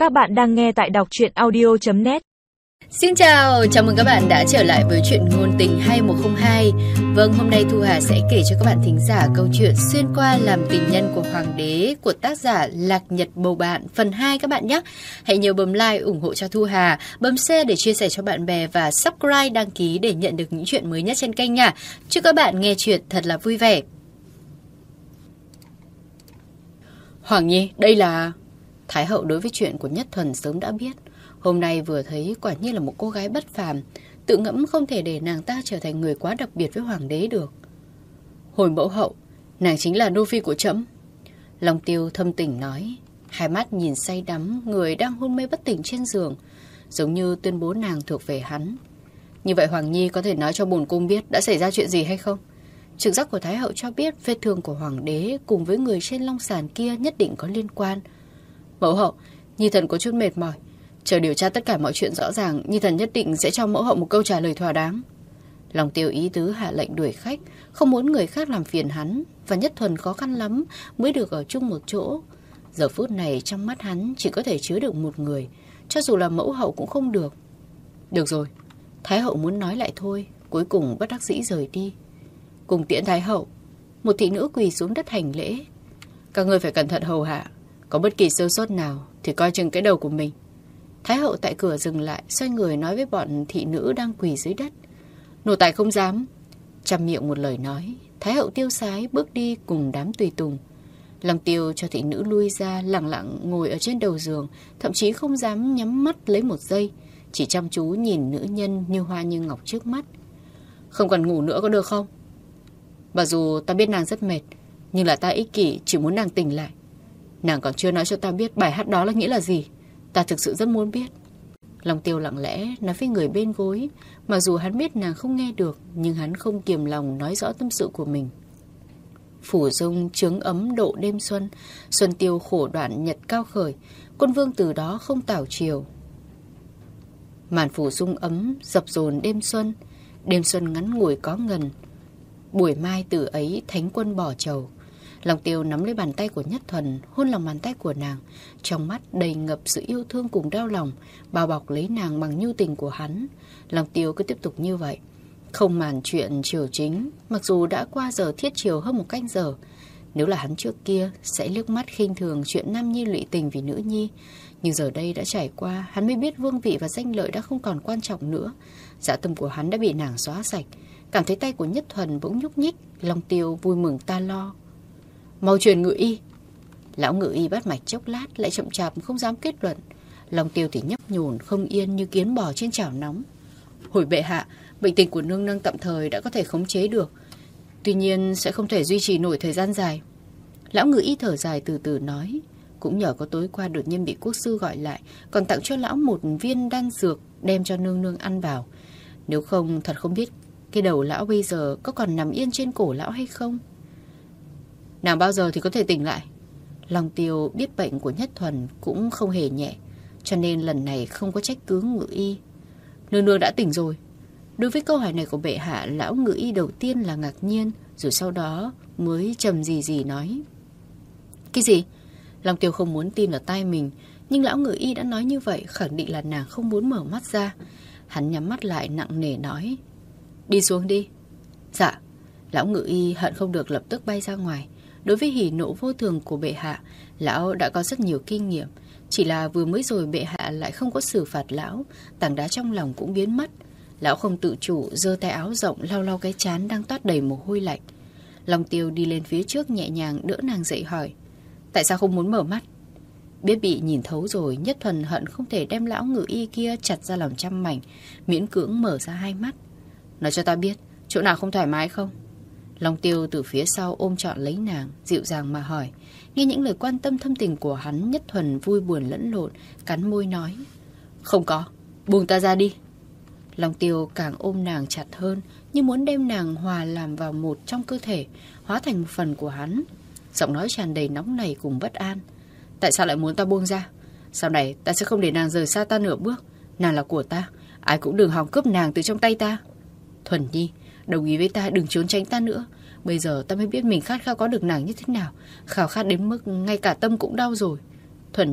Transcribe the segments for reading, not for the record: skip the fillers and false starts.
Các bạn đang nghe tại đọc truyện audio.net. Xin chào, chào mừng các bạn đã trở lại với chuyện ngôn tình 2102. Vâng, hôm nay Thu Hà sẽ kể cho các bạn thính giả câu chuyện Xuyên qua làm tình nhân của Hoàng đế của tác giả Lạc Nhật Bầu Bạn phần 2 các bạn nhé. Hãy nhớ bấm like ủng hộ cho Thu Hà, bấm share để chia sẻ cho bạn bè và subscribe đăng ký để nhận được những chuyện mới nhất trên kênh nha. Chúc các bạn nghe chuyện thật là vui vẻ. Hoàng Nhi, đây là... Thái hậu đối với chuyện của Nhất Thuần sớm đã biết. Hôm nay vừa thấy quả nhiên là một cô gái bất phàm, tự ngẫm không thể để nàng ta trở thành người quá đặc biệt với hoàng đế được. Hồi mẫu hậu, nàng chính là nô phi của trẫm. Long Tiêu thâm tình nói, hai mắt nhìn say đắm người đang hôn mê bất tỉnh trên giường, giống như tuyên bố nàng thuộc về hắn. Như vậy Hoàng Nhi có thể nói cho bổn cung biết đã xảy ra chuyện gì hay không? Trực giác của Thái hậu cho biết vết thương của hoàng đế cùng với người trên long sàn kia nhất định có liên quan. Mẫu hậu, Nhi thần có chút mệt mỏi, chờ điều tra tất cả mọi chuyện rõ ràng, Nhi thần nhất định sẽ cho mẫu hậu một câu trả lời thỏa đáng. Long Tiêu ý tứ hạ lệnh đuổi khách, không muốn người khác làm phiền hắn, và Nhất Thuần khó khăn lắm mới được ở chung một chỗ. Giờ phút này trong mắt hắn chỉ có thể chứa được một người, cho dù là mẫu hậu cũng không được. Được rồi, Thái hậu muốn nói lại thôi, cuối cùng bất đắc dĩ rời đi. Cùng tiễn Thái hậu, một thị nữ quỳ xuống đất hành lễ. Các ngươi phải cẩn thận hầu hạ, có bất kỳ sơ sót nào thì coi chừng cái đầu của mình. Thái hậu tại cửa dừng lại, xoay người nói với bọn thị nữ đang quỳ dưới đất. Nô tài không dám. Trăm miệng một lời nói, Thái hậu tiêu sái bước đi cùng đám tùy tùng. Long Tiêu cho thị nữ lui ra, lặng lặng ngồi ở trên đầu giường, thậm chí không dám nhắm mắt lấy một giây, chỉ chăm chú nhìn nữ nhân như hoa như ngọc trước mắt. Không cần ngủ nữa có được không? Mặc dù ta biết nàng rất mệt, nhưng là ta ích kỷ, chỉ muốn nàng tỉnh lại. Nàng còn chưa nói cho ta biết bài hát đó là nghĩa là gì. Ta thực sự rất muốn biết. Long Tiêu lặng lẽ nói với người bên gối. Mặc dù hắn biết nàng không nghe được, nhưng hắn không kiềm lòng nói rõ tâm sự của mình. Phủ dung trướng ấm độ đêm xuân, xuân tiêu khổ đoạn nhật cao khởi, quân vương từ đó không tảo chiều. Màn phủ dung ấm dập dồn đêm xuân ngắn ngủi có ngần. Buổi mai từ ấy thánh quân bỏ chầu. Long Tiêu nắm lấy bàn tay của Nhất Thuần, hôn lòng bàn tay của nàng, trong mắt đầy ngập sự yêu thương cùng đau lòng, bao bọc lấy nàng bằng nhu tình của hắn. Long Tiêu cứ tiếp tục như vậy, không màn chuyện triều chính, mặc dù đã qua giờ thiết triều hơn một canh giờ. Nếu là hắn trước kia, sẽ liếc mắt khinh thường chuyện nam nhi lụy tình vì nữ nhi. Nhưng giờ đây đã trải qua, hắn mới biết vương vị và danh lợi đã không còn quan trọng nữa. Dạ tâm của hắn đã bị nàng xóa sạch. Cảm thấy tay của Nhất Thuần bỗng nhúc nhích, Long Tiêu vui mừng ta lo. Mau truyền ngự y. Lão ngự y bắt mạch chốc lát, lại chậm chạp không dám kết luận. Long Tiêu thì nhấp nhổn không yên như kiến bò trên chảo nóng. Hồi bệ hạ, bệnh tình của nương nương tạm thời đã có thể khống chế được, tuy nhiên sẽ không thể duy trì nổi thời gian dài. Lão ngự y thở dài từ từ nói, cũng nhờ có tối qua đột nhiên bị quốc sư gọi lại, còn tặng cho lão một viên đan dược đem cho nương nương ăn vào. Nếu không thật không biết cái đầu lão bây giờ có còn nằm yên trên cổ lão hay không. Nàng bao giờ thì có thể tỉnh lại? Long Tiêu biết bệnh của Nhất Thuần cũng không hề nhẹ, cho nên lần này không có trách cứ ngự y. Nương nương đã tỉnh rồi. Đối với câu hỏi này của bệ hạ, lão ngự y đầu tiên là ngạc nhiên, rồi sau đó mới trầm gì nói. Cái gì? Long Tiêu không muốn tin vào tai mình, nhưng lão ngự y đã nói như vậy, khẳng định là nàng không muốn mở mắt ra. Hắn nhắm mắt lại nặng nề nói, đi xuống đi. Dạ. Lão ngự y hận không được lập tức bay ra ngoài. Đối với hỉ nộ vô thường của bệ hạ, lão đã có rất nhiều kinh nghiệm. Chỉ là vừa mới rồi bệ hạ lại không có xử phạt lão, tảng đá trong lòng cũng biến mất. Lão không tự chủ, giơ tay áo rộng lau lau cái trán đang toát đầy mồ hôi lạnh. Long Tiêu đi lên phía trước nhẹ nhàng đỡ nàng dậy hỏi, tại sao không muốn mở mắt? Biết bị nhìn thấu rồi, Nhất Thuần hận không thể đem lão ngự y kia chặt ra làm trăm mảnh, miễn cưỡng mở ra hai mắt. Nói cho ta biết, chỗ nào không thoải mái không? Long Tiêu từ phía sau ôm trọn lấy nàng, dịu dàng mà hỏi. Nghe những lời quan tâm thâm tình của hắn, Nhất Thuần vui buồn lẫn lộn, cắn môi nói, không có, buông ta ra đi. Long Tiêu càng ôm nàng chặt hơn, như muốn đem nàng hòa làm vào một trong cơ thể, hóa thành một phần của hắn. Giọng nói tràn đầy nóng nảy cùng bất an. Tại sao lại muốn ta buông ra? Sau này ta sẽ không để nàng rời xa ta nửa bước. Nàng là của ta, ai cũng đừng hòng cướp nàng từ trong tay ta. Thuần Nhi, đồng ý với ta, đừng trốn tránh ta nữa. Bây giờ ta mới biết mình khát khao có được nàng như thế nào, khao khát đến mức ngay cả tâm cũng đau rồi. Thuần Nhi,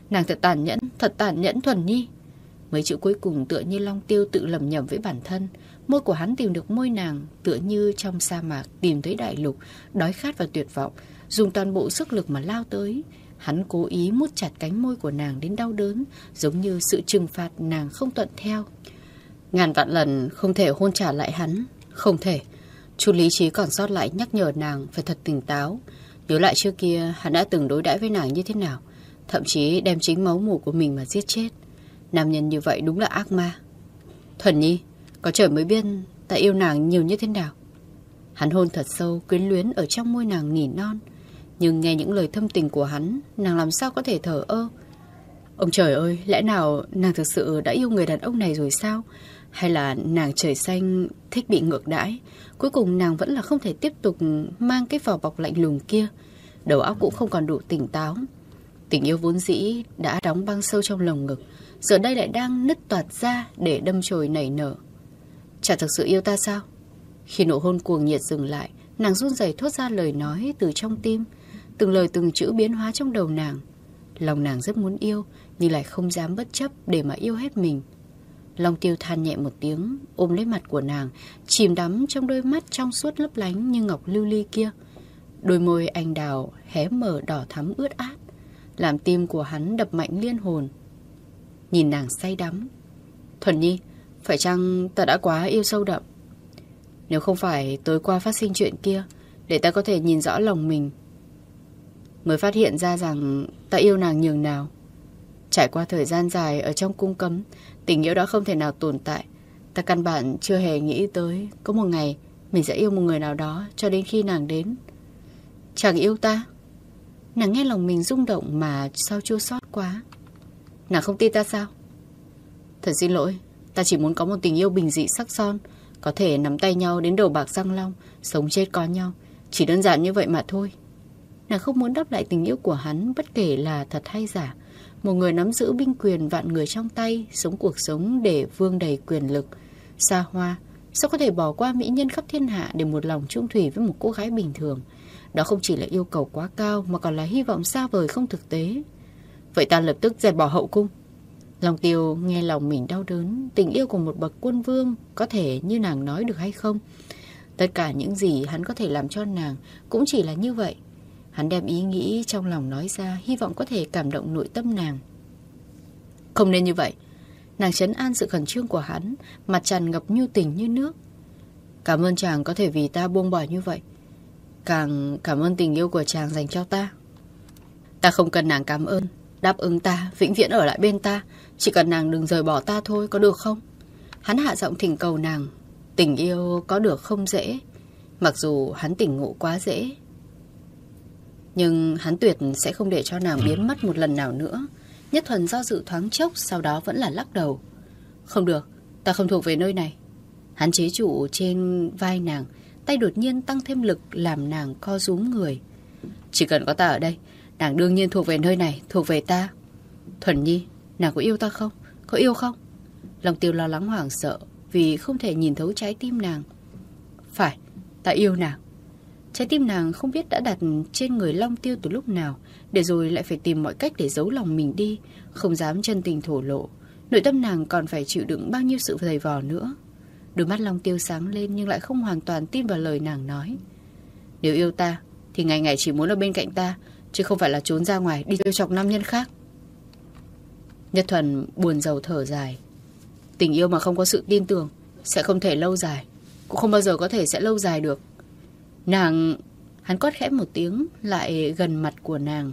Nàng thật tàn nhẫn Thuần Nhi. Mấy chữ cuối cùng tựa như Long Tiêu tự lẩm nhẩm với bản thân. Môi của hắn tìm được môi nàng, tựa như trong sa mạc tìm thấy đại lục, đói khát và tuyệt vọng, dùng toàn bộ sức lực mà lao tới. Hắn cố ý mút chặt cánh môi của nàng đến đau đớn, giống như sự trừng phạt nàng không thuận theo. Ngàn vạn lần không thể hôn trả lại hắn, không thể. Chút lý trí còn sót lại nhắc nhở nàng phải thật tỉnh táo. Nhớ lại trước kia hắn đã từng đối đãi với nàng như thế nào, thậm chí đem chính máu mủ của mình mà giết chết. Nam nhân như vậy đúng là ác ma. Thuần Nhi, có trời mới biết ta yêu nàng nhiều như thế nào. Hắn hôn thật sâu, quyến luyến ở trong môi nàng nỉ non. Nhưng nghe những lời thâm tình của hắn, nàng làm sao có thể thờ ơ. Ông trời ơi, lẽ nào nàng thực sự đã yêu người đàn ông này rồi sao? Hay là nàng trời xanh thích bị ngược đãi? Cuối cùng nàng vẫn là không thể tiếp tục mang cái vỏ bọc lạnh lùng kia. Đầu óc cũng không còn đủ tỉnh táo. Tình yêu vốn dĩ đã đóng băng sâu trong lồng ngực, giờ đây lại đang nứt toạc ra để đâm chồi nảy nở. Chả thực sự yêu ta sao? Khi nụ hôn cuồng nhiệt dừng lại, nàng run rẩy thốt ra lời nói từ trong tim. Từng lời từng chữ biến hóa trong đầu nàng. Lòng nàng rất muốn yêu, nhưng lại không dám bất chấp để mà yêu hết mình. Long Tiêu than nhẹ một tiếng, ôm lấy mặt của nàng, chìm đắm trong đôi mắt trong suốt lấp lánh như ngọc lưu ly kia. Đôi môi anh đào hé mở đỏ thắm ướt át, làm tim của hắn đập mạnh liên hồn. Nhìn nàng say đắm. Thuần Nhi, phải chăng ta đã quá yêu sâu đậm? Nếu không phải tối qua phát sinh chuyện kia, để ta có thể nhìn rõ lòng mình, mới phát hiện ra rằng ta yêu nàng nhường nào. Trải qua thời gian dài ở trong cung cấm, tình yêu đó không thể nào tồn tại. Ta căn bản chưa hề nghĩ tới có một ngày mình sẽ yêu một người nào đó cho đến khi nàng đến. Chàng yêu ta? Nàng nghe lòng mình rung động mà sao chua xót quá. Nàng không tin ta sao? Thật xin lỗi, ta chỉ muốn có một tình yêu bình dị sắc son, có thể nắm tay nhau đến đầu bạc răng long, sống chết có nhau. Chỉ đơn giản như vậy mà thôi. Nàng không muốn đáp lại tình yêu của hắn, bất kể là thật hay giả. Một người nắm giữ binh quyền vạn người trong tay, sống cuộc sống để vương đầy quyền lực, xa hoa, sao có thể bỏ qua mỹ nhân khắp thiên hạ để một lòng chung thủy với một cô gái bình thường. Đó không chỉ là yêu cầu quá cao, mà còn là hy vọng xa vời không thực tế. Vậy ta lập tức dẹp bỏ hậu cung. Long Tiêu nghe lòng mình đau đớn. Tình yêu của một bậc quân vương có thể như nàng nói được hay không? Tất cả những gì hắn có thể làm cho nàng cũng chỉ là như vậy. Hắn đem ý nghĩ trong lòng nói ra, hy vọng có thể cảm động nội tâm nàng. Không nên như vậy. Nàng trấn an sự khẩn trương của hắn, mặt tràn ngập nhu tình như nước. Cảm ơn chàng có thể vì ta buông bỏ như vậy. Càng cảm ơn tình yêu của chàng dành cho ta. Ta không cần nàng cảm ơn. Đáp ứng ta, vĩnh viễn ở lại bên ta. Chỉ cần nàng đừng rời bỏ ta thôi, có được không? Hắn hạ giọng thỉnh cầu nàng. Tình yêu có được không dễ. Mặc dù hắn tỉnh ngộ quá dễ, nhưng hắn tuyệt sẽ không để cho nàng biến mất một lần nào nữa. Nhất Thuần do dự thoáng chốc, sau đó vẫn là lắc đầu. Không được, ta không thuộc về nơi này. Hắn chế trụ trên vai nàng, tay đột nhiên tăng thêm lực làm nàng co rúm người. Chỉ cần có ta ở đây, nàng đương nhiên thuộc về nơi này, thuộc về ta. Thuần Nhi, nàng có yêu ta không? Có yêu không? Long Tiêu lo lắng hoảng sợ vì không thể nhìn thấu trái tim nàng. Phải, ta yêu nàng. Trái tim nàng không biết đã đặt trên người Long Tiêu từ lúc nào, để rồi lại phải tìm mọi cách để giấu lòng mình đi, không dám chân tình thổ lộ. Nội tâm nàng còn phải chịu đựng bao nhiêu sự dày vò nữa. Đôi mắt Long Tiêu sáng lên nhưng lại không hoàn toàn tin vào lời nàng nói. Nếu yêu ta thì ngày ngày chỉ muốn ở bên cạnh ta, chứ không phải là trốn ra ngoài đi trêu chọc nam nhân khác. Nhất Thuần buồn rầu thở dài. Tình yêu mà không có sự tin tưởng sẽ không thể lâu dài, cũng không bao giờ có thể sẽ lâu dài được. Nàng... Hắn quát khẽ một tiếng, lại gần mặt của nàng.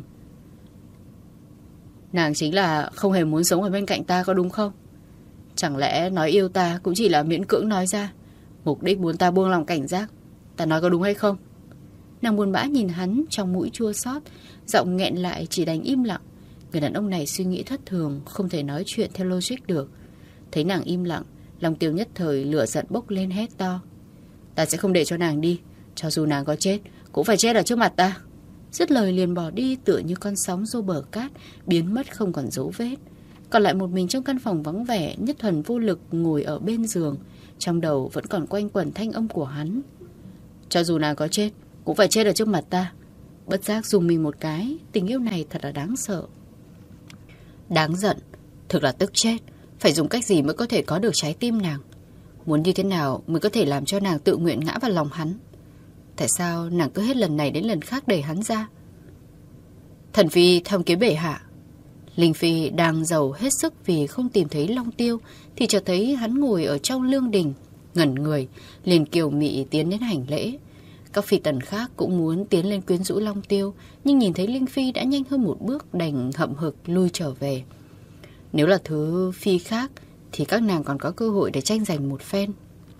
Nàng chính là không hề muốn sống ở bên cạnh ta, có đúng không? Chẳng lẽ nói yêu ta cũng chỉ là miễn cưỡng nói ra, mục đích muốn ta buông lòng cảnh giác? Ta nói có đúng hay không? Nàng buồn bã nhìn hắn, trong mũi chua xót, giọng nghẹn lại chỉ đành im lặng. Người đàn ông này suy nghĩ thất thường, không thể nói chuyện theo logic được. Thấy nàng im lặng, Long Tiêu nhất thời lửa giận bốc lên hét to. Ta sẽ không để cho nàng đi. Cho dù nàng có chết, cũng phải chết ở trước mặt ta. Dứt lời liền bỏ đi, tựa như con sóng xô bờ cát, biến mất không còn dấu vết. Còn lại một mình trong căn phòng vắng vẻ, Nhất Thuần vô lực ngồi ở bên giường. Trong đầu vẫn còn quanh quẩn thanh âm của hắn. Cho dù nàng có chết, cũng phải chết ở trước mặt ta. Bất giác dùng mình một cái. Tình yêu này thật là đáng sợ. Đáng giận, thực là tức chết. Phải dùng cách gì mới có thể có được trái tim nàng? Muốn như thế nào mới có thể làm cho nàng tự nguyện ngã vào lòng hắn? Tại sao nàng cứ hết lần này đến lần khác đẩy hắn ra? Thần phi tham kiến bệ hạ. Linh Phi đang giàu hết sức vì không tìm thấy Long Tiêu thì chợt thấy hắn ngồi ở trong lương đình, ngẩn người, liền kiều mị tiến đến hành lễ. Các phi tần khác cũng muốn tiến lên quyến rũ Long Tiêu, nhưng nhìn thấy Linh Phi đã nhanh hơn một bước đành hậm hực lui trở về. Nếu là thứ phi khác thì các nàng còn có cơ hội để tranh giành một phen.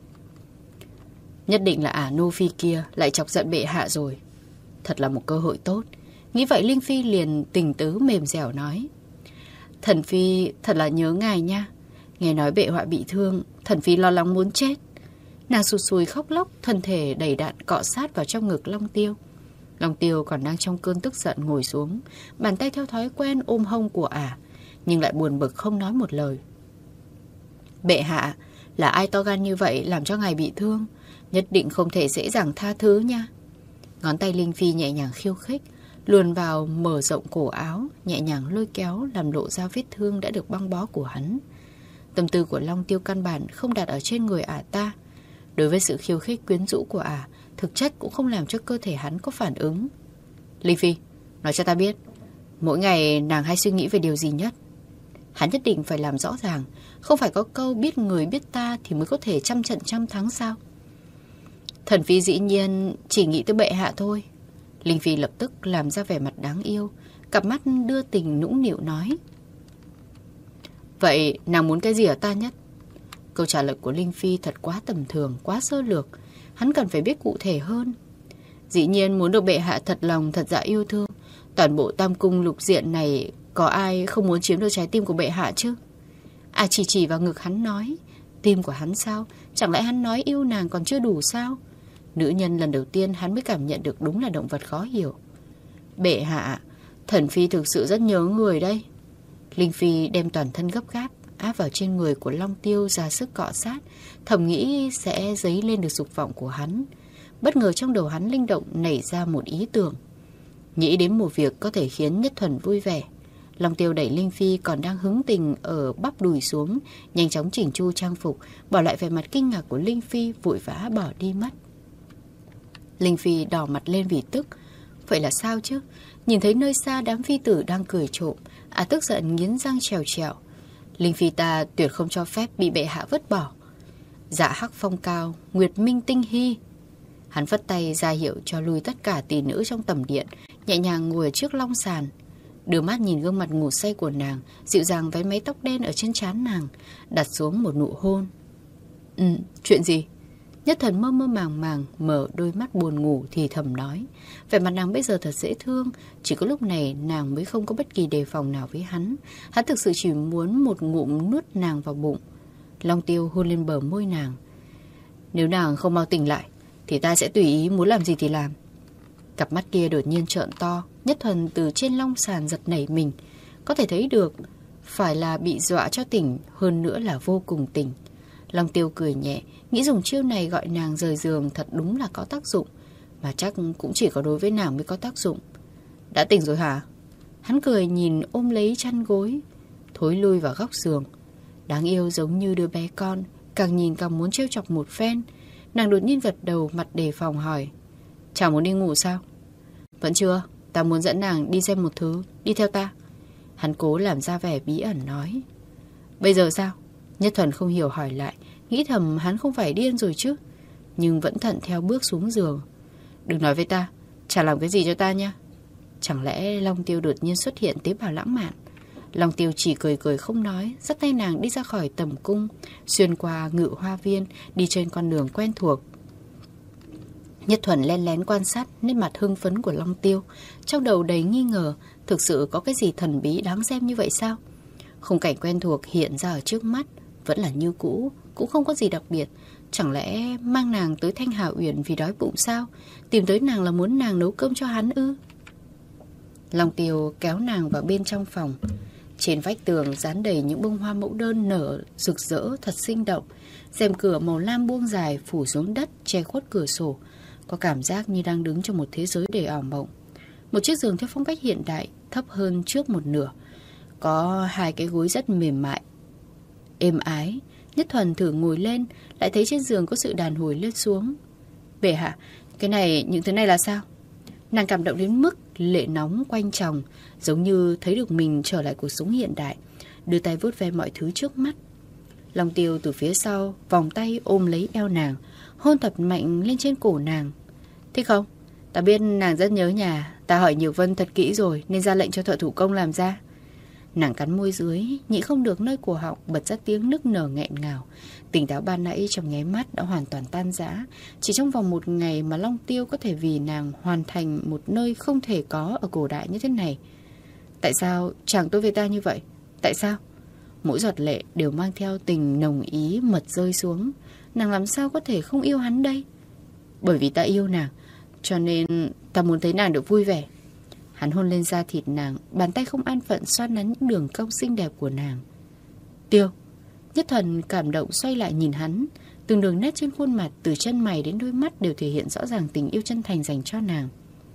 Nhất định là ả nô phi kia lại chọc giận bệ hạ rồi. Thật là một cơ hội tốt. Nghĩ vậy Linh Phi liền tình tứ mềm dẻo nói: Thần phi thật là nhớ ngài nha. Nghe nói bệ hạ bị thương, thần phi lo lắng muốn chết. Nàng sụt sùi khóc lóc, thân thể đầy đặn cọ sát vào trong ngực Long Tiêu. Long Tiêu còn đang trong cơn tức giận ngồi xuống, bàn tay theo thói quen ôm hông của ả, nhưng lại buồn bực không nói một lời. Bệ hạ, là ai to gan như vậy làm cho ngài bị thương? Nhất định không thể dễ dàng tha thứ nha. Ngón tay Linh Phi nhẹ nhàng khiêu khích, luồn vào mở rộng cổ áo, nhẹ nhàng lôi kéo làm lộ ra vết thương đã được băng bó của hắn. Tâm tư của Long Tiêu căn bản không đặt ở trên người ả ta. Đối với sự khiêu khích quyến rũ của ả, thực chất cũng không làm cho cơ thể hắn có phản ứng. Linh Phi, nói cho ta biết, mỗi ngày nàng hay suy nghĩ về điều gì nhất? Hắn nhất định phải làm rõ ràng. Không phải có câu biết người biết ta thì mới có thể trăm trận trăm thắng sao? Thần phi dĩ nhiên chỉ nghĩ tới bệ hạ thôi. Linh Phi lập tức làm ra vẻ mặt đáng yêu, cặp mắt đưa tình nũng nịu nói: Vậy nàng muốn cái gì ở ta nhất? Câu trả lời của Linh Phi thật quá tầm thường, quá sơ lược. Hắn cần phải biết cụ thể hơn. Dĩ nhiên muốn được bệ hạ thật lòng thật dạ yêu thương. Toàn bộ Tam Cung lục diện này có ai không muốn chiếm được trái tim của bệ hạ chứ? À, chỉ vào ngực hắn nói: Tim của hắn sao? Chẳng lẽ hắn nói yêu nàng còn chưa đủ sao? Nữ nhân lần đầu tiên hắn mới cảm nhận được đúng là động vật khó hiểu. Bệ hạ, thần phi thực sự rất nhớ người đây. Linh Phi đem toàn thân gấp gáp áp vào trên người của Long Tiêu, ra sức cọ sát, thầm nghĩ sẽ dấy lên được dục vọng của hắn. Bất ngờ trong đầu hắn linh động nảy ra một ý tưởng, nghĩ đến một việc có thể khiến Nhất Thuần vui vẻ. Long Tiêu đẩy Linh Phi còn đang hứng tình ở bắp đùi xuống, nhanh chóng chỉnh chu trang phục, bỏ lại vẻ mặt kinh ngạc của Linh Phi, vội vã bỏ đi mất. Linh Phi đỏ mặt lên vì tức. Vậy là sao chứ? Nhìn thấy nơi xa đám phi tử đang cười trộm, tức giận nghiến răng trèo trèo. Linh Phi ta tuyệt không cho phép bị bệ hạ vứt bỏ. Dạ hắc phong cao, nguyệt minh tinh hy. Hắn phất tay ra hiệu cho lui tất cả tỷ nữ trong tầm điện, nhẹ nhàng ngồi trước long sàn, đưa mắt nhìn gương mặt ngủ say của nàng, dịu dàng váy mái tóc đen ở trên trán nàng, đặt xuống một nụ hôn. Chuyện gì? Nhất Thuần mơ mơ màng màng mở đôi mắt buồn ngủ thì thầm nói. Vẻ mặt nàng bây giờ thật dễ thương. Chỉ có lúc này nàng mới không có bất kỳ đề phòng nào với hắn. Hắn thực sự chỉ muốn một ngụm nuốt nàng vào bụng. Long Tiêu hôn lên bờ môi nàng. Nếu nàng không mau tỉnh lại thì ta sẽ tùy ý muốn làm gì thì làm. Cặp mắt kia đột nhiên trợn to. Nhất Thuần từ trên long sàn giật nảy mình. Có thể thấy được phải là bị dọa cho tỉnh, hơn nữa là vô cùng tỉnh. Long Tiêu cười nhẹ, nghĩ dùng chiêu này gọi nàng rời giường thật đúng là có tác dụng, mà chắc cũng chỉ có đối với nàng mới có tác dụng. Đã tỉnh rồi hả? Hắn cười nhìn ôm lấy chăn gối, thối lui vào góc giường. Đáng yêu giống như đứa bé con, càng nhìn càng muốn trêu chọc một phen. Nàng đột nhiên gật đầu, mặt đề phòng hỏi: Chẳng muốn đi ngủ sao? Vẫn chưa, ta muốn dẫn nàng đi xem một thứ, đi theo ta. Hắn cố làm ra vẻ bí ẩn nói. Bây giờ sao? Nhất Thuần không hiểu hỏi lại, nghĩ thầm hắn không phải điên rồi chứ, nhưng vẫn thận theo bước xuống giường. Đừng nói với ta, chả làm cái gì cho ta nha. Chẳng lẽ Long Tiêu đột nhiên xuất hiện tế bào lãng mạn? Long Tiêu chỉ cười cười không nói, dắt tay nàng đi ra khỏi tầm cung, xuyên qua Ngự Hoa Viên, đi trên con đường quen thuộc. Nhất Thuần len lén quan sát nét mặt hưng phấn của Long Tiêu, trong đầu đầy nghi ngờ, thực sự có cái gì thần bí đáng xem như vậy sao? Khung cảnh quen thuộc hiện ra ở trước mắt, vẫn là như cũ, cũng không có gì đặc biệt. Chẳng lẽ mang nàng tới Thanh Hà Uyển vì đói bụng sao? Tìm tới nàng là muốn nàng nấu cơm cho hắn ư? Long Tiêu kéo nàng vào bên trong phòng. Trên vách tường dán đầy những bông hoa mẫu đơn nở rực rỡ thật sinh động. Rèm cửa màu lam buông dài phủ xuống đất, che khuất cửa sổ. Có cảm giác như đang đứng trong một thế giới đầy ảo mộng. Một chiếc giường theo phong cách hiện đại, thấp hơn trước một nửa. có hai cái gối rất mềm mại, êm ái. Nhất Thuần thử ngồi lên, lại thấy trên giường có sự đàn hồi lên xuống. Bệ hạ, những thứ này là sao? Nàng cảm động đến mức lệ nóng quanh chồng, giống như thấy được mình trở lại cuộc sống hiện đại, đưa tay vuốt ve mọi thứ trước mắt. Long Tiêu từ phía sau vòng tay ôm lấy eo nàng, hôn thật mạnh lên trên cổ nàng. Thích không? Ta biết nàng rất nhớ nhà, ta hỏi Nhược Vân thật kỹ rồi nên ra lệnh cho thợ thủ công làm ra. Nàng cắn môi dưới, nhịn không được nơi cổ họng bật ra tiếng nức nở nghẹn ngào. Tỉnh táo ban nãy trong nháy mắt đã hoàn toàn tan rã. Chỉ trong vòng một ngày mà Long Tiêu có thể vì nàng hoàn thành một nơi không thể có ở cổ đại như thế này. Tại sao chàng đối với ta như vậy? Tại sao? Mỗi giọt lệ đều mang theo tình nồng ý mật rơi xuống. Nàng làm sao có thể không yêu hắn đây? Bởi vì ta yêu nàng, cho nên ta muốn thấy nàng được vui vẻ. Hắn hôn lên da thịt nàng, bàn tay không an phận xoa nắn những đường cong xinh đẹp của nàng. Tiêu. Nhất Thuần cảm động xoay lại nhìn hắn. Từng đường nét trên khuôn mặt, từ chân mày đến đôi mắt đều thể hiện rõ ràng tình yêu chân thành dành cho nàng.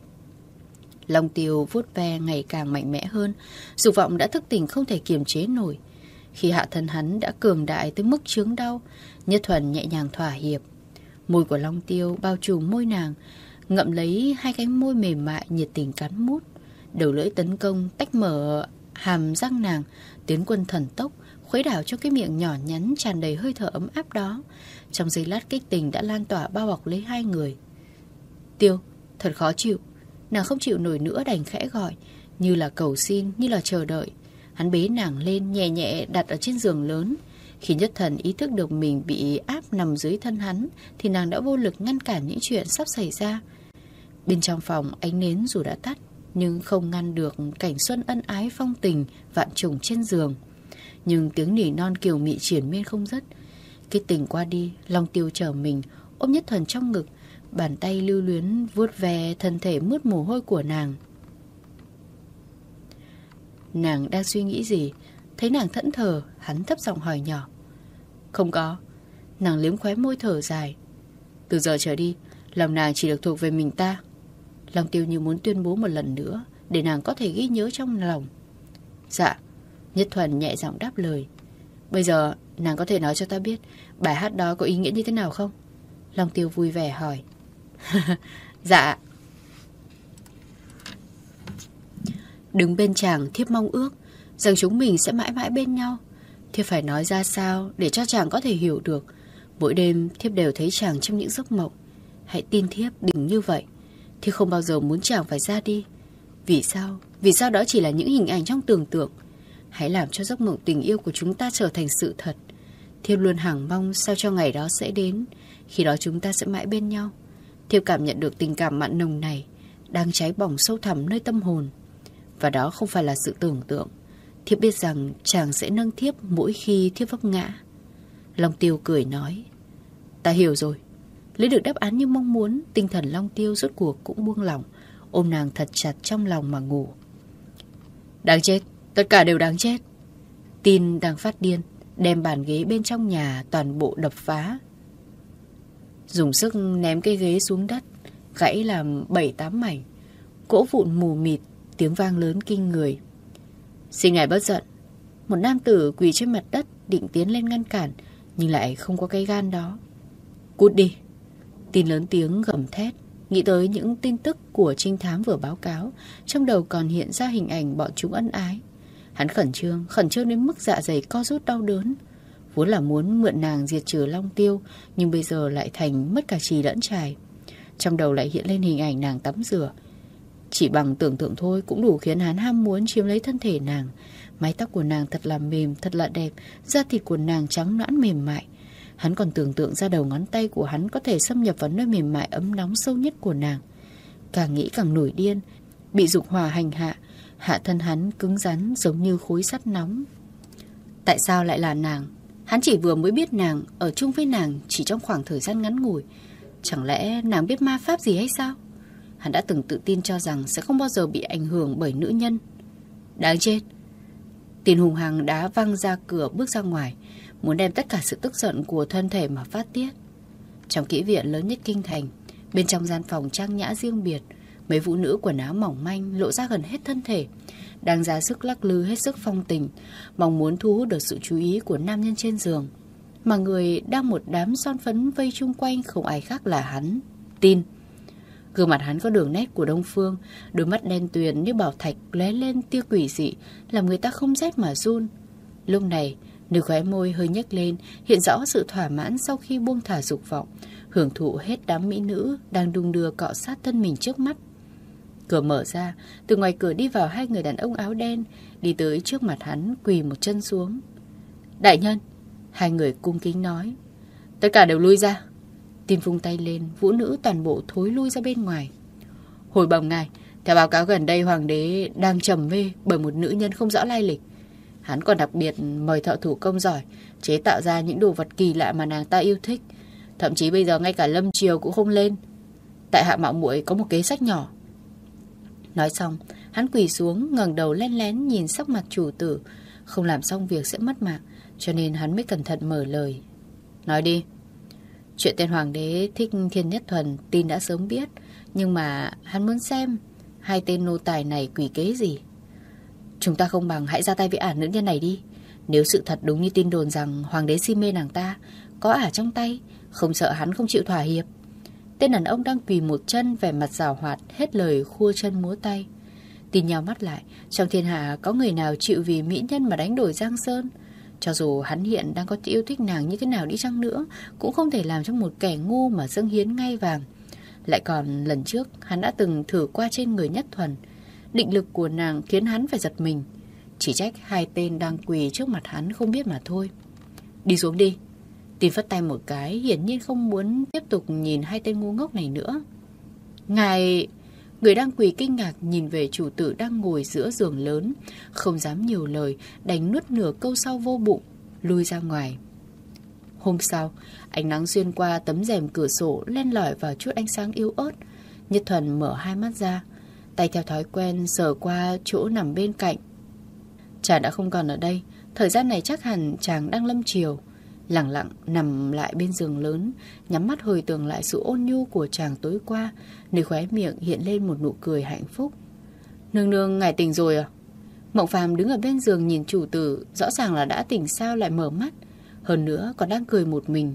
Long Tiêu vuốt ve ngày càng mạnh mẽ hơn, dục vọng đã thức tỉnh không thể kiềm chế nổi. Khi hạ thân hắn đã cường đại tới mức chướng đau, Nhất Thuần nhẹ nhàng thỏa hiệp. Môi của Long Tiêu bao trùm môi nàng, ngậm lấy hai cánh môi mềm mại nhiệt tình cắn mút. Đầu lưỡi tấn công tách mở hàm răng nàng, tiến quân thần tốc, khuấy đảo cho cái miệng nhỏ nhắn tràn đầy hơi thở ấm áp đó. Trong giây lát kích tình đã lan tỏa bao bọc lấy hai người. Tiêu, thật khó chịu. Nàng không chịu nổi nữa đành khẽ gọi, như là cầu xin, như là chờ đợi. Hắn bế nàng lên nhẹ nhẹ đặt ở trên giường lớn. Khi Nhất Thần ý thức được mình bị áp nằm dưới thân hắn, thì nàng đã vô lực ngăn cản những chuyện sắp xảy ra. Bên trong phòng ánh nến dù đã tắt, nhưng không ngăn được cảnh xuân ân ái phong tình vạn trùng trên giường. Nhưng tiếng nỉ non kiều mị triển miên không dứt. Cái tình qua đi, Long Tiêu trở mình, ôm Nhất Thần trong ngực, bàn tay lưu luyến vuốt ve thân thể mướt mồ hôi của nàng. Nàng đang suy nghĩ gì? Thấy nàng thẫn thờ, hắn thấp giọng hỏi nhỏ. Không có. Nàng liếm khóe môi thở dài. Từ giờ trở đi, lòng nàng chỉ được thuộc về mình ta. Long Tiêu như muốn tuyên bố một lần nữa, để nàng có thể ghi nhớ trong lòng. Dạ. Nhất Thuần nhẹ giọng đáp lời. Bây giờ nàng có thể nói cho ta biết bài hát đó có ý nghĩa như thế nào không? Long Tiêu vui vẻ hỏi. Dạ. Đứng bên chàng, thiếp mong ước rằng chúng mình sẽ mãi mãi bên nhau. Thiếp phải nói ra sao để cho chàng có thể hiểu được. Mỗi đêm thiếp đều thấy chàng trong những giấc mộng. Hãy tin thiếp đừng như vậy. Thiếp không bao giờ muốn chàng phải ra đi. Vì sao? Vì sao đó chỉ là những hình ảnh trong tưởng tượng. Hãy làm cho giấc mộng tình yêu của chúng ta trở thành sự thật. Thiếp luôn hằng mong sao cho ngày đó sẽ đến. Khi đó chúng ta sẽ mãi bên nhau. Thiếp cảm nhận được tình cảm mặn nồng này đang cháy bỏng sâu thẳm nơi tâm hồn. Và đó không phải là sự tưởng tượng. Thiếp biết rằng chàng sẽ nâng thiếp mỗi khi thiếp vấp ngã. Long Tiêu cười nói. Ta hiểu rồi. Lấy được đáp án như mong muốn, tinh thần Long Tiêu rốt cuộc cũng buông lỏng, ôm nàng thật chặt trong lòng mà ngủ. Đáng chết, tất cả đều đáng chết. Tin đang phát điên, đem bàn ghế bên trong nhà toàn bộ đập phá. Dùng sức ném cái ghế xuống đất, gãy làm 7-8 mảnh. Cỗ vụn mù mịt, tiếng vang lớn kinh người. Xin ngài bớt giận. Một nam tử quỳ trên mặt đất định tiến lên ngăn cản, nhưng lại không có cái gan đó. Cút đi. Tin lớn tiếng gầm thét. Nghĩ tới những tin tức của trinh thám vừa báo cáo, trong đầu còn hiện ra hình ảnh bọn chúng ân ái. Hắn khẩn trương đến mức dạ dày co rút đau đớn. Vốn là muốn mượn nàng diệt trừ Long Tiêu, nhưng bây giờ lại thành mất cả chì lẫn chài. Trong đầu lại hiện lên hình ảnh nàng tắm rửa. Chỉ bằng tưởng tượng thôi cũng đủ khiến hắn ham muốn chiếm lấy thân thể nàng. Mái tóc của nàng thật là mềm, thật là đẹp. Da thịt của nàng trắng nõn mềm mại. Hắn còn tưởng tượng ra đầu ngón tay của hắn có thể xâm nhập vào nơi mềm mại ấm nóng sâu nhất của nàng. Càng nghĩ càng nổi điên. Bị dục hỏa hành hạ, hạ thân hắn cứng rắn giống như khối sắt nóng. Tại sao lại là nàng? Hắn chỉ vừa mới biết nàng, ở chung với nàng chỉ trong khoảng thời gian ngắn ngủi. Chẳng lẽ nàng biết ma pháp gì hay sao? Hắn đã từng tự tin cho rằng sẽ không bao giờ bị ảnh hưởng bởi nữ nhân. Đáng chết. Tin hùng hăng đá văng ra cửa bước ra ngoài, muốn đem tất cả sự tức giận của thân thể mà phát tiết. Trong kỹ viện lớn nhất kinh thành, bên trong gian phòng trang nhã riêng biệt, Mấy vũ nữ quần áo mỏng manh lộ ra gần hết thân thể, đang ra sức lắc lư hết sức phong tình, mong muốn thu hút được sự chú ý của nam nhân trên giường. Mà người đang một đám son phấn vây chung quanh không ai khác là hắn, Tin. Gương mặt hắn có đường nét của Đông Phương, đôi mắt đen tuyền như bảo thạch lóe lên tia quỷ dị, làm người ta không rét mà run. Lúc này, nửa khóe môi hơi nhếch lên, hiện rõ sự thỏa mãn sau khi buông thả dục vọng, hưởng thụ hết đám mỹ nữ đang đung đưa cọ sát thân mình trước mắt. Cửa mở ra, từ ngoài cửa đi vào hai người đàn ông áo đen, đi tới trước mặt hắn quỳ một chân xuống. Đại nhân, hai người cung kính nói. Tất cả đều lui ra. Tin vung tay lên, vũ nữ toàn bộ thối lui ra bên ngoài. Hồi bẩm ngài, theo báo cáo gần đây hoàng đế đang trầm mê bởi một nữ nhân không rõ lai lịch. Hắn còn đặc biệt mời thợ thủ công giỏi chế tạo ra những đồ vật kỳ lạ mà nàng ta yêu thích. Thậm chí bây giờ ngay cả lâm triều cũng không lên. Tại hạ mạo muội có một kế sách nhỏ. Nói xong, hắn quỳ xuống ngẩng đầu lén lén nhìn sắc mặt chủ tử, không làm xong việc sẽ mất mạng, cho nên hắn mới cẩn thận mở lời. Nói đi. Chuyện tên hoàng đế thích Thiên Nhất Thuần Tin đã sớm biết, nhưng mà hắn muốn xem hai tên nô tài này quỷ kế gì. Chúng ta không bằng hãy ra tay với ả nữ nhân này đi. Nếu sự thật đúng như tin đồn rằng hoàng đế si mê nàng ta, có ả trong tay, không sợ hắn không chịu thỏa hiệp. Tên đàn ông đang quỳ một chân, vẻ mặt giảo hoạt, hết lời khua chân múa tay. Tin nhào mắt lại, trong thiên hạ có người nào chịu vì mỹ nhân mà đánh đổi giang sơn. Cho dù hắn hiện đang có yêu thích nàng như thế nào đi chăng nữa, cũng không thể làm cho một kẻ ngu mà dâng hiến ngai vàng. Lại còn lần trước hắn đã từng thử qua trên người Nhất Thuần. Định lực của nàng khiến hắn phải giật mình. Chỉ trách hai tên đang quỳ trước mặt hắn không biết mà thôi. Đi xuống đi. Tin phất tay một cái, hiển nhiên không muốn tiếp tục nhìn hai tên ngu ngốc này nữa. Ngài... Người đang quỳ kinh ngạc nhìn về chủ tử đang ngồi giữa giường lớn, không dám nhiều lời, đành nuốt nửa câu sau vô bụng, lui ra ngoài. Hôm sau, ánh nắng xuyên qua tấm rèm cửa sổ len lỏi vào chút ánh sáng yếu ớt. Nhất Thuần mở hai mắt ra, tay theo thói quen sờ qua chỗ nằm bên cạnh. Chàng đã không còn ở đây, thời gian này chắc hẳn chàng đang lâm triều. Lặng lặng nằm lại bên giường lớn, nhắm mắt hồi tưởng lại sự ôn nhu của chàng tối qua, nơi khóe miệng hiện lên một nụ cười hạnh phúc. Nương nương, ngài tỉnh rồi à? Mộng Phàm đứng ở bên giường nhìn chủ tử, rõ ràng là đã tỉnh sao lại mở mắt, hơn nữa còn đang cười một mình.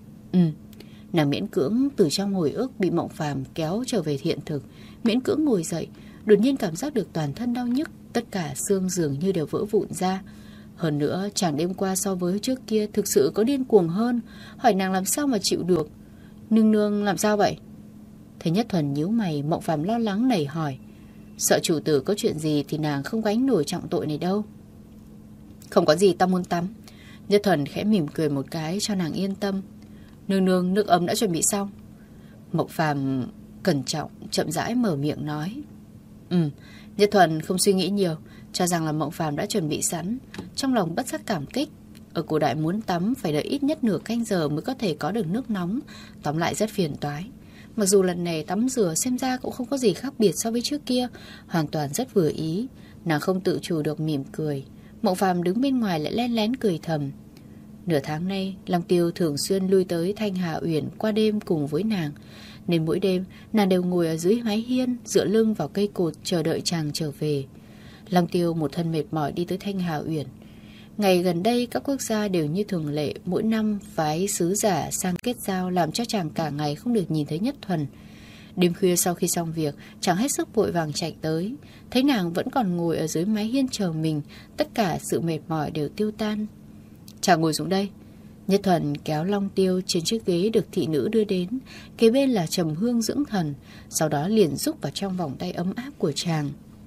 Nàng miễn cưỡng từ trong hồi ức bị Mộng Phàm kéo trở về hiện thực, miễn cưỡng ngồi dậy, đột nhiên cảm giác được toàn thân đau nhức, tất cả xương dường như đều vỡ vụn ra. Hơn nữa, chàng đêm qua so với trước kia thực sự có điên cuồng hơn, hỏi nàng làm sao mà chịu được. Nương nương làm sao vậy? Thấy Nhất Thuần nhíu mày, Mộng Phàm lo lắng nảy hỏi. Sợ chủ tử có chuyện gì thì nàng không gánh nổi trọng tội này đâu. Không có gì, ta muốn tắm. Nhất Thuần khẽ mỉm cười một cái cho nàng yên tâm. Nương nương, nước ấm đã chuẩn bị xong. Mộng Phàm cẩn trọng, chậm rãi mở miệng nói. Nhất Thuần không suy nghĩ nhiều, cho rằng là Mộng Phàm đã chuẩn bị sẵn, trong lòng bất giác cảm kích. Ở cổ đại muốn tắm phải đợi ít nhất nửa canh giờ mới có thể có được nước nóng, tóm lại rất phiền toái. Mặc dù lần này tắm rửa xem ra cũng không có gì khác biệt so với trước kia, hoàn toàn rất vừa ý. Nàng không tự chủ được mỉm cười. Mộng Phàm đứng bên ngoài lại len lén cười thầm. Nửa tháng nay, Long Tiêu thường xuyên lui tới Thanh Hà Uyển qua đêm cùng với nàng, nên mỗi đêm nàng đều ngồi ở dưới mái hiên, dựa lưng vào cây cột chờ đợi chàng trở về. Long Tiêu một thân mệt mỏi đi tới Thanh Hà Uyển. Ngày gần đây các quốc gia đều như thường lệ, mỗi năm phái sứ giả sang kết giao, làm cho chàng cả ngày không được nhìn thấy Nhất Thuần. Đêm khuya sau khi xong việc, chàng hết sức vội vàng chạy tới, thấy nàng vẫn còn ngồi ở dưới mái hiên chờ mình, tất cả sự mệt mỏi đều tiêu tan. Chàng ngồi xuống đây. Nhất Thuần kéo Long Tiêu trên chiếc ghế được thị nữ đưa đến, kế bên là trầm hương dưỡng thần, sau đó liền rúc vào trong vòng tay ấm áp của chàng.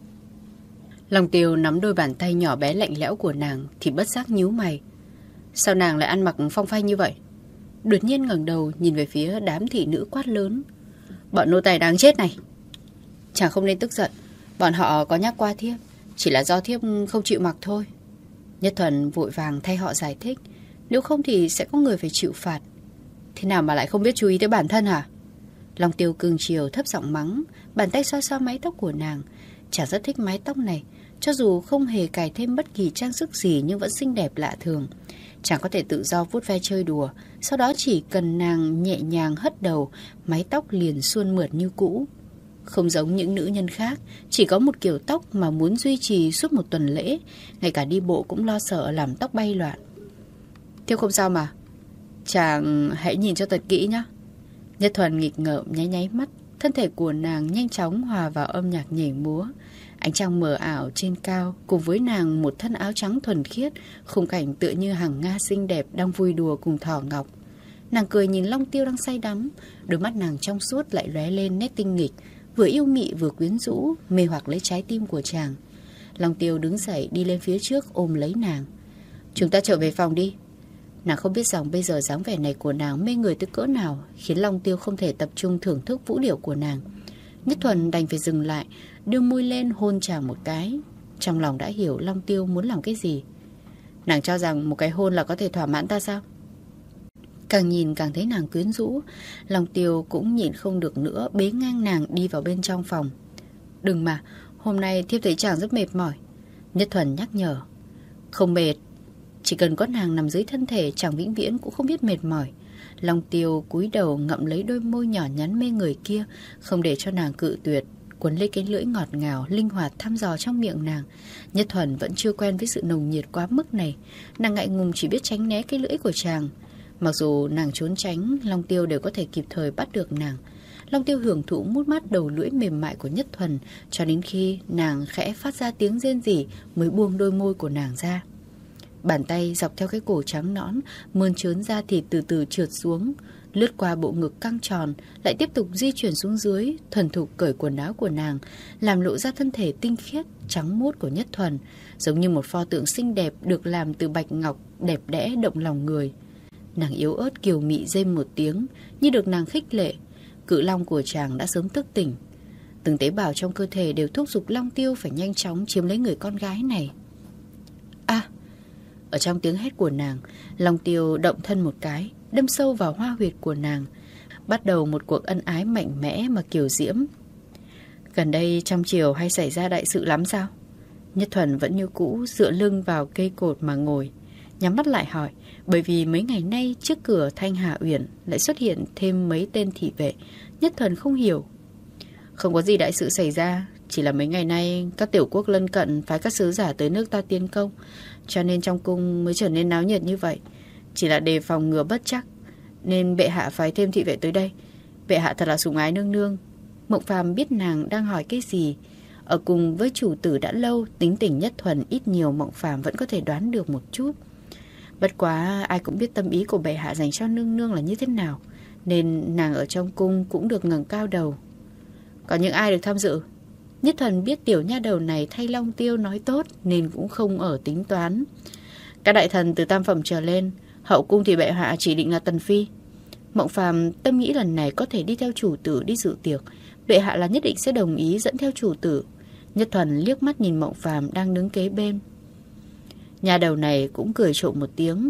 Long Tiêu nắm đôi bàn tay nhỏ bé lạnh lẽo của nàng thì bất giác nhíu mày. Sao nàng lại ăn mặc phong phanh như vậy? Đột nhiên ngẩng đầu nhìn về phía đám thị nữ quát lớn. Bọn nô tài đáng chết này! Chàng không nên tức giận, bọn họ có nhắc qua thiếp, chỉ là do thiếp không chịu mặc thôi. Nhất Thuần vội vàng thay họ giải thích, nếu không thì sẽ có người phải chịu phạt. Thế nào mà lại không biết chú ý tới bản thân hả? Long Tiêu cưng chiều thấp giọng mắng, bàn tay xoa xoa mái tóc của nàng. Chàng rất thích mái tóc này, cho dù không hề cài thêm bất kỳ trang sức gì nhưng vẫn xinh đẹp lạ thường. Chàng có thể tự do vuốt ve chơi đùa, sau đó chỉ cần nàng nhẹ nhàng hất đầu, mái tóc liền suôn mượt như cũ. Không giống những nữ nhân khác, chỉ có một kiểu tóc mà muốn duy trì suốt một tuần lễ, ngay cả đi bộ cũng lo sợ làm tóc bay loạn. Thiếp không sao mà. Chàng hãy nhìn cho thật kỹ nhé. Nhất Thuần nghịch ngợm nháy nháy mắt. Thân thể của nàng nhanh chóng hòa vào âm nhạc nhảy múa. Ánh trăng mờ ảo trên cao, cùng với nàng một thân áo trắng thuần khiết, khung cảnh tựa như hàng Nga xinh đẹp đang vui đùa cùng thỏ ngọc. Nàng cười nhìn Long Tiêu đang say đắm, đôi mắt nàng trong suốt lại lóe lên nét tinh nghịch, vừa yêu mị vừa quyến rũ, mê hoặc lấy trái tim của chàng. Long Tiêu đứng dậy đi lên phía trước ôm lấy nàng. Chúng ta trở về phòng đi. Nàng không biết rằng bây giờ dáng vẻ này của nàng mê người tới cỡ nào, khiến Long Tiêu không thể tập trung thưởng thức vũ điệu của nàng. Nhất Thuần đành phải dừng lại, đưa môi lên hôn chàng một cái. Trong lòng đã hiểu Long Tiêu muốn làm cái gì. Nàng cho rằng một cái hôn là có thể thỏa mãn ta sao? Càng nhìn càng thấy nàng quyến rũ, Long Tiêu cũng nhịn không được nữa, bế ngang nàng đi vào bên trong phòng. Đừng mà, hôm nay thiếp thấy chàng rất mệt mỏi. Nhất Thuần nhắc nhở. Không mệt, chỉ cần có nàng nằm dưới thân thể, chàng vĩnh viễn cũng không biết mệt mỏi. Long Tiêu cúi đầu ngậm lấy đôi môi nhỏ nhắn mê người kia, không để cho nàng cự tuyệt, quấn lấy cái lưỡi ngọt ngào linh hoạt thăm dò trong miệng nàng. Nhất Thuần vẫn chưa quen với sự nồng nhiệt quá mức này, nàng ngại ngùng chỉ biết tránh né cái lưỡi của chàng. Mặc dù nàng trốn tránh, Long Tiêu đều có thể kịp thời bắt được nàng. Long Tiêu hưởng thụ mút mát đầu lưỡi mềm mại của Nhất Thuần, cho đến khi nàng khẽ phát ra tiếng rên rỉ mới buông đôi môi của nàng ra. Bàn tay dọc theo cái cổ trắng nõn, mơn trớn da thịt từ từ trượt xuống, lướt qua bộ ngực căng tròn, lại tiếp tục di chuyển xuống dưới, thuần thục cởi quần áo của nàng, làm lộ ra thân thể tinh khiết, trắng muốt của Nhất Thuần, giống như một pho tượng xinh đẹp được làm từ bạch ngọc, đẹp đẽ động lòng người. Nàng yếu ớt kiều mị rên một tiếng, như được nàng khích lệ. Cự long của chàng đã sớm thức tỉnh. Từng tế bào trong cơ thể đều thúc giục Long Tiêu phải nhanh chóng chiếm lấy người con gái này. Ở trong tiếng hét của nàng, Long Tiêu động thân một cái, đâm sâu vào hoa huyệt của nàng, bắt đầu một cuộc ân ái mạnh mẽ mà kiều diễm. Gần đây trong triều hay xảy ra đại sự lắm sao? Nhất Thuần vẫn như cũ dựa lưng vào cây cột mà ngồi, nhắm mắt lại hỏi, bởi vì mấy ngày nay trước cửa Thanh Hà Uyển lại xuất hiện thêm mấy tên thị vệ. Nhất Thuần không hiểu. Không có gì đại sự xảy ra, chỉ là mấy ngày nay các tiểu quốc lân cận phái các sứ giả tới nước ta tiến công, cho nên trong cung mới trở nên náo nhiệt như vậy. Chỉ là đề phòng ngừa bất chắc, nên bệ hạ phái thêm thị vệ tới đây. Bệ hạ thật là sủng ái nương nương. Mộng Phàm biết nàng đang hỏi cái gì. Ở cùng với chủ tử đã lâu, tính tình Nhất Thuần ít nhiều Mộng Phàm vẫn có thể đoán được một chút. Bất quá ai cũng biết tâm ý của bệ hạ dành cho nương nương là như thế nào, nên nàng ở trong cung cũng được ngẩng cao đầu. Có những ai được tham dự? Nhất Thuần biết tiểu nha đầu này thay Long Tiêu nói tốt, nên cũng không ở tính toán. Các đại thần từ tam phẩm trở lên, hậu cung thì bệ hạ chỉ định là Tần Phi. Mộng Phàm tâm nghĩ lần này có thể đi theo chủ tử đi dự tiệc, bệ hạ là nhất định sẽ đồng ý dẫn theo chủ tử. Nhất Thuần liếc mắt nhìn Mộng Phàm đang đứng kế bên. Nhà đầu này cũng cười trộm một tiếng.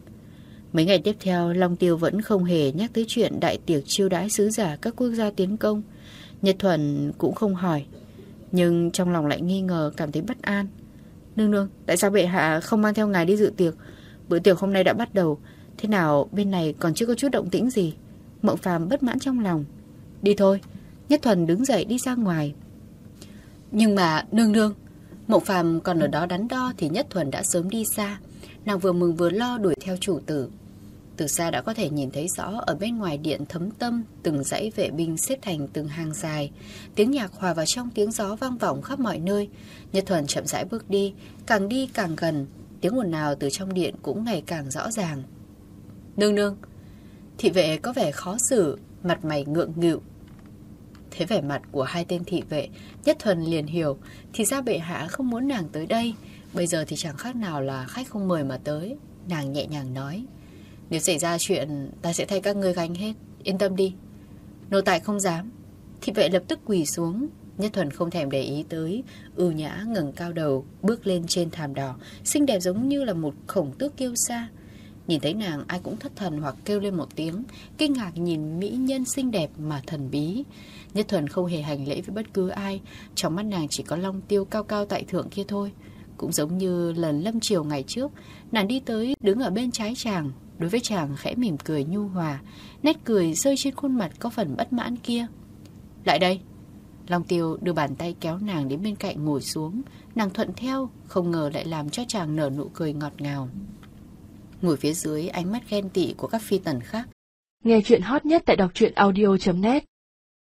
Mấy ngày tiếp theo, Long Tiêu vẫn không hề nhắc tới chuyện đại tiệc chiêu đãi sứ giả các quốc gia tiến công. Nhất Thuần cũng không hỏi, nhưng trong lòng lại nghi ngờ, cảm thấy bất an. Nương nương, tại sao bệ hạ không mang theo ngài đi dự tiệc? Bữa tiệc hôm nay đã bắt đầu, thế nào bên này còn chưa có chút động tĩnh gì? Mộng Phàm bất mãn trong lòng. Đi thôi. Nhất Thuần đứng dậy đi ra ngoài. Nhưng mà nương nương, Mộng Phàm còn ở đó đắn đo thì Nhất Thuần đã sớm đi xa. Nàng vừa mừng vừa lo đuổi theo chủ tử. Từ xa đã có thể nhìn thấy rõ ở bên ngoài điện Thấm Tâm, từng dãy vệ binh xếp thành từng hàng dài. Tiếng nhạc hòa vào trong tiếng gió vang vọng khắp mọi nơi. Nhất Thuần chậm rãi bước đi càng gần. Tiếng ồn ào từ trong điện cũng ngày càng rõ ràng. Nương nương. Thị vệ có vẻ khó xử, mặt mày ngượng nghịu. Thấy vẻ mặt của hai tên thị vệ, Nhất Thuần liền hiểu, thì ra bệ hạ không muốn nàng tới đây. Bây giờ thì chẳng khác nào là khách không mời mà tới. Nàng nhẹ nhàng nói, nếu xảy ra chuyện, ta sẽ thay các ngươi gánh hết, yên tâm đi. Nô tài không dám. Thị vệ lập tức quỳ xuống. Nhất Thuần không thèm để ý tới, ưu nhã ngẩng cao đầu, bước lên trên thảm đỏ, xinh đẹp giống như là một khổng tước kiêu sa. Nhìn thấy nàng ai cũng thất thần hoặc kêu lên một tiếng, kinh ngạc nhìn mỹ nhân xinh đẹp mà thần bí. Nhất Thuần không hề hành lễ với bất cứ ai, trong mắt nàng chỉ có Long Tiêu cao cao tại thượng kia thôi. Cũng giống như lần lâm chiều ngày trước, nàng đi tới đứng ở bên trái chàng, đối với chàng khẽ mỉm cười nhu hòa, nét cười rơi trên khuôn mặt có phần bất mãn kia. Lại đây. Long Tiêu đưa bàn tay kéo nàng đến bên cạnh ngồi xuống. Nàng thuận theo, không ngờ lại làm cho chàng nở nụ cười ngọt ngào. Ngồi phía dưới ánh mắt ghen tị của các phi tần khác. Nghe chuyện hot nhất tại đọc truyện audio.net